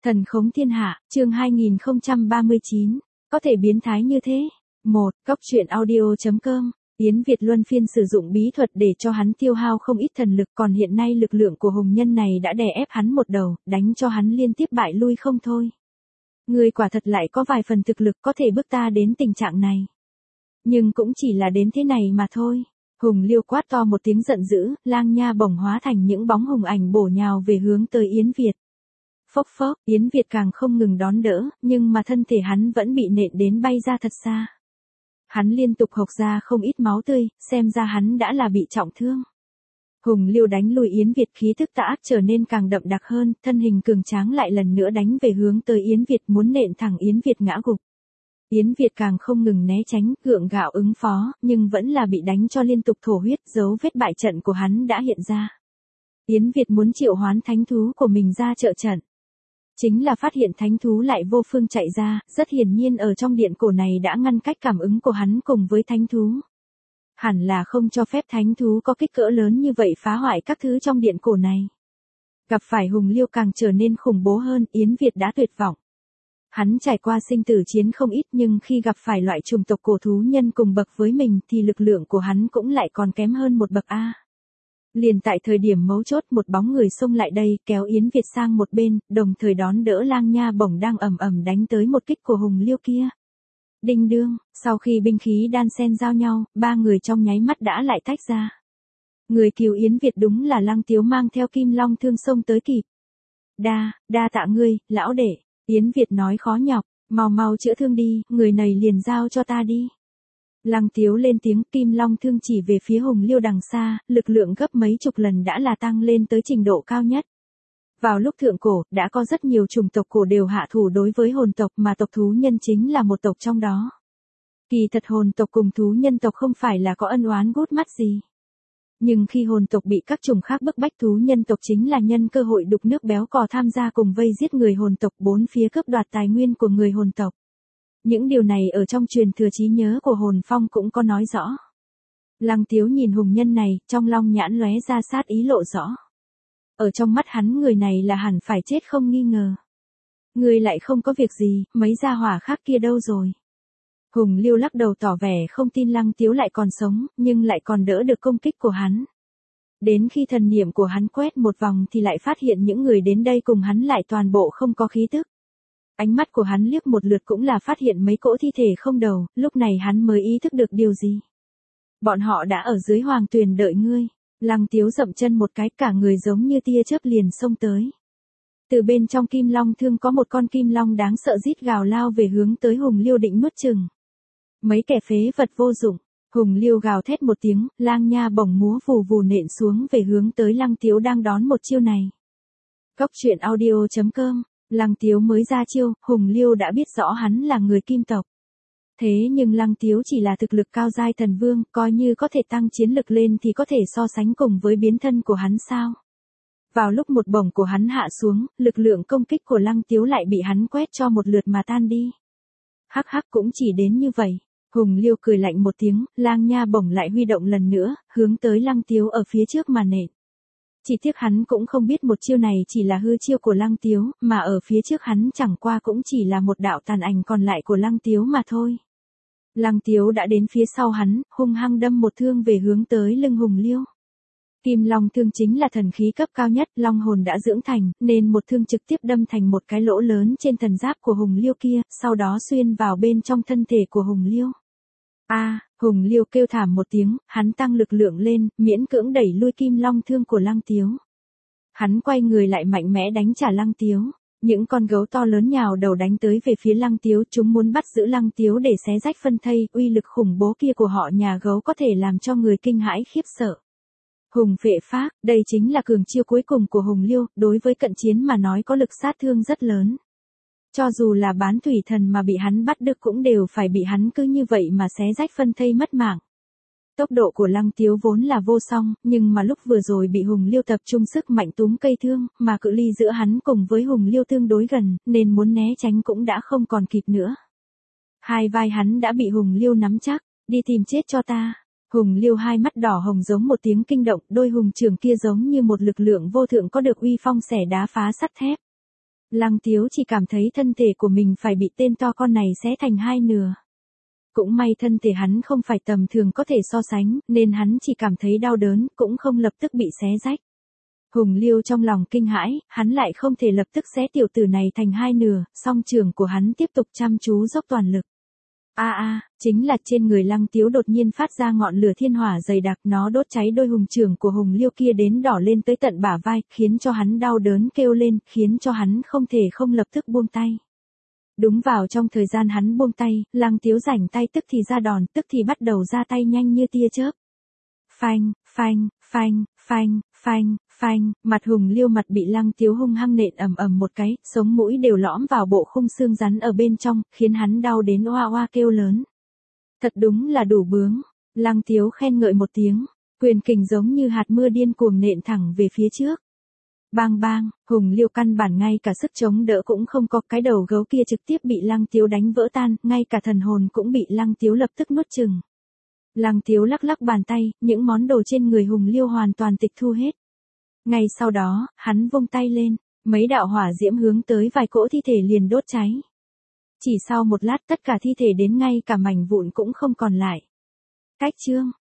Thần khống thiên hạ, chương 2039, có thể biến thái như thế. 1. Cóc truyện audio.com. Yến Việt luân phiên sử dụng bí thuật để cho hắn tiêu hao không ít thần lực, còn hiện nay lực lượng của hùng nhân này đã đè ép hắn một đầu, đánh cho hắn liên tiếp bại lui không thôi. Ngươi quả thật lại có vài phần thực lực có thể bước ta đến tình trạng này. Nhưng cũng chỉ là đến thế này mà thôi. Hùng Liêu quát to một tiếng giận dữ, lang nha bổng hóa thành những bóng hùng ảnh bổ nhào về hướng tới Yến Việt. Phốc phốc, Yến Việt càng không ngừng đón đỡ, nhưng mà thân thể hắn vẫn bị nện đến bay ra thật xa. Hắn liên tục hộc ra không ít máu tươi, xem ra hắn đã là bị trọng thương. Hùng Liêu đánh lùi Yến Việt, khí tức tà ác trở nên càng đậm đặc hơn, thân hình cường tráng lại lần nữa đánh về hướng tới Yến Việt, muốn nện thẳng Yến Việt ngã gục. Yến Việt càng không ngừng né tránh, gượng gạo ứng phó, nhưng vẫn là bị đánh cho liên tục thổ huyết, dấu vết bại trận của hắn đã hiện ra. Yến Việt muốn triệu hoán thánh thú của mình ra trợ trận. Chính là phát hiện thánh thú lại vô phương chạy ra, rất hiển nhiên ở trong điện cổ này đã ngăn cách cảm ứng của hắn cùng với thánh thú. Hẳn là không cho phép thánh thú có kích cỡ lớn như vậy phá hoại các thứ trong điện cổ này. Gặp phải Hùng Liêu càng trở nên khủng bố hơn, Yến Việt đã tuyệt vọng. Hắn trải qua sinh tử chiến không ít, nhưng khi gặp phải loại chủng tộc cổ thú nhân cùng bậc với mình thì lực lượng của hắn cũng lại còn kém hơn một bậc A. Liền tại thời điểm mấu chốt, một bóng người xông lại đây, kéo Yến Việt sang một bên, đồng thời đón đỡ lang nha bổng đang ầm ầm đánh tới một kích của Hùng Liêu kia. Đinh đương, sau khi binh khí đan xen giao nhau, ba người trong nháy mắt đã lại tách ra. Người cứu Yến Việt đúng là Lăng Tiếu mang theo kim long thương xông tới kịp. Đa tạ ngươi, lão đệ. Yến Việt nói khó nhọc, mau chữa thương đi, người này liền giao cho ta đi. Lăng Tiếu lên tiếng, kim long thương chỉ về phía Hùng Liêu đằng xa, lực lượng gấp mấy chục lần đã là tăng lên tới trình độ cao nhất. Vào lúc thượng cổ, đã có rất nhiều chủng tộc cổ đều hạ thủ đối với hồn tộc, mà tộc thú nhân chính là một tộc trong đó. Kỳ thật hồn tộc cùng thú nhân tộc không phải là có ân oán gút mắt gì. Nhưng khi hồn tộc bị các chủng khác bức bách, thú nhân tộc chính là nhân cơ hội đục nước béo cò tham gia cùng vây giết người hồn tộc, bốn phía cướp đoạt tài nguyên của người hồn tộc. Những điều này ở trong truyền thừa trí nhớ của Hồn Phong cũng có nói rõ. Lăng Tiếu nhìn hùng nhân này, trong long nhãn lóe ra sát ý lộ rõ. Ở trong mắt hắn người này là hẳn phải chết không nghi ngờ. Người lại không có việc gì, mấy gia hỏa khác kia đâu rồi? Hùng Liêu lắc đầu tỏ vẻ không tin Lăng Tiếu lại còn sống, nhưng lại còn đỡ được công kích của hắn. Đến khi thần niệm của hắn quét một vòng thì lại phát hiện những người đến đây cùng hắn lại toàn bộ không có khí tức. Ánh mắt của hắn liếc một lượt cũng là phát hiện mấy cỗ thi thể không đầu, lúc này hắn mới ý thức được điều gì. Bọn họ đã ở dưới hoàng tuyền đợi ngươi. Lăng Tiếu dậm chân một cái, cả người giống như tia chớp liền xông tới. Từ bên trong kim long thương có một con kim long đáng sợ rít gào lao về hướng tới Hùng Liêu định nuốt chửng. Mấy kẻ phế vật vô dụng. Hùng Liêu gào thét một tiếng, lang nha bổng múa vù vù nện xuống về hướng tới Lăng Tiếu đang đón một chiêu này. Cóc truyện audio.com. Lăng Tiếu mới ra chiêu, Hùng Liêu đã biết rõ hắn là người kim tộc. Thế nhưng Lăng Tiếu chỉ là thực lực cao giai thần vương, coi như có thể tăng chiến lực lên thì có thể so sánh cùng với biến thân của hắn sao? Vào lúc một bổng của hắn hạ xuống, lực lượng công kích của Lăng Tiếu lại bị hắn quét cho một lượt mà tan đi. Hắc hắc, cũng chỉ đến như vậy. Hùng Liêu cười lạnh một tiếng, lang nha bổng lại huy động lần nữa, hướng tới Lăng Tiếu ở phía trước mà nện. Chỉ tiếc hắn cũng không biết một chiêu này chỉ là hư chiêu của Lăng Tiếu, mà ở phía trước hắn chẳng qua cũng chỉ là một đạo tàn ảnh còn lại của Lăng Tiếu mà thôi. Lăng Tiếu đã đến phía sau hắn, hung hăng đâm một thương về hướng tới lưng Hùng Liêu. Kim long thương chính là thần khí cấp cao nhất, long hồn đã dưỡng thành, nên một thương trực tiếp đâm thành một cái lỗ lớn trên thần giáp của Hùng Liêu kia, sau đó xuyên vào bên trong thân thể của Hùng Liêu. Hùng Liêu kêu thảm một tiếng, hắn tăng lực lượng lên, miễn cưỡng đẩy lui kim long thương của Lăng Tiếu. Hắn quay người lại mạnh mẽ đánh trả Lăng Tiếu. Những con gấu to lớn nhào đầu đánh tới về phía Lăng Tiếu, chúng muốn bắt giữ Lăng Tiếu để xé rách phân thây, uy lực khủng bố kia của họ nhà gấu có thể làm cho người kinh hãi khiếp sợ. Hùng vệ phác, đây chính là cường chiêu cuối cùng của Hùng Liêu, đối với cận chiến mà nói có lực sát thương rất lớn. Cho dù là bán thủy thần mà bị hắn bắt được cũng đều phải bị hắn cứ như vậy mà xé rách phân thây mất mạng. Tốc độ của Lăng Tiếu vốn là vô song, nhưng mà lúc vừa rồi bị Hùng Liêu tập trung sức mạnh túm cây thương, mà cự ly giữa hắn cùng với Hùng Liêu tương đối gần, nên muốn né tránh cũng đã không còn kịp nữa. Hai vai hắn đã bị Hùng Liêu nắm chắc, đi tìm chết cho ta. Hùng Liêu hai mắt đỏ hồng giống một tiếng kinh động, đôi hùng trường kia giống như một lực lượng vô thượng có được uy phong xẻ đá phá sắt thép. Lăng Tiếu chỉ cảm thấy thân thể của mình phải bị tên to con này xé thành hai nửa. Cũng may thân thể hắn không phải tầm thường có thể so sánh, nên hắn chỉ cảm thấy đau đớn, cũng không lập tức bị xé rách. Hùng Liêu trong lòng kinh hãi, hắn lại không thể lập tức xé tiểu tử này thành hai nửa, song trường của hắn tiếp tục chăm chú dốc toàn lực. Chính là trên người Lăng Tiếu đột nhiên phát ra ngọn lửa thiên hỏa dày đặc, nó đốt cháy đôi hùng trường của Hùng Liêu kia đến đỏ lên tới tận bả vai, khiến cho hắn đau đớn kêu lên, khiến cho hắn không thể không lập tức buông tay. Đúng vào trong thời gian hắn buông tay, Lăng Tiếu rảnh tay tức thì ra đòn, tức thì bắt đầu ra tay nhanh như tia chớp. Phanh, phanh, phanh, phanh, phanh, phanh, mặt Hùng Liêu mặt bị Lăng Tiếu hung hăng nện ầm ầm một cái, sống mũi đều lõm vào bộ khung xương rắn ở bên trong, khiến hắn đau đến oa oa kêu lớn. Thật đúng là đủ bướng. Lăng Tiếu khen ngợi một tiếng, quyền kình giống như hạt mưa điên cuồng nện thẳng về phía trước. Bang bang, Hùng Liêu căn bản ngay cả sức chống đỡ cũng không có, cái đầu gấu kia trực tiếp bị Lăng Tiếu đánh vỡ tan, ngay cả thần hồn cũng bị Lăng Tiếu lập tức nuốt chửng. Lăng Tiếu lắc lắc bàn tay, những món đồ trên người Hùng Liêu hoàn toàn tịch thu hết. Ngay sau đó, hắn vung tay lên, mấy đạo hỏa diễm hướng tới vài cỗ thi thể liền đốt cháy. Chỉ sau một lát tất cả thi thể đến ngay cả mảnh vụn cũng không còn lại. Cách chương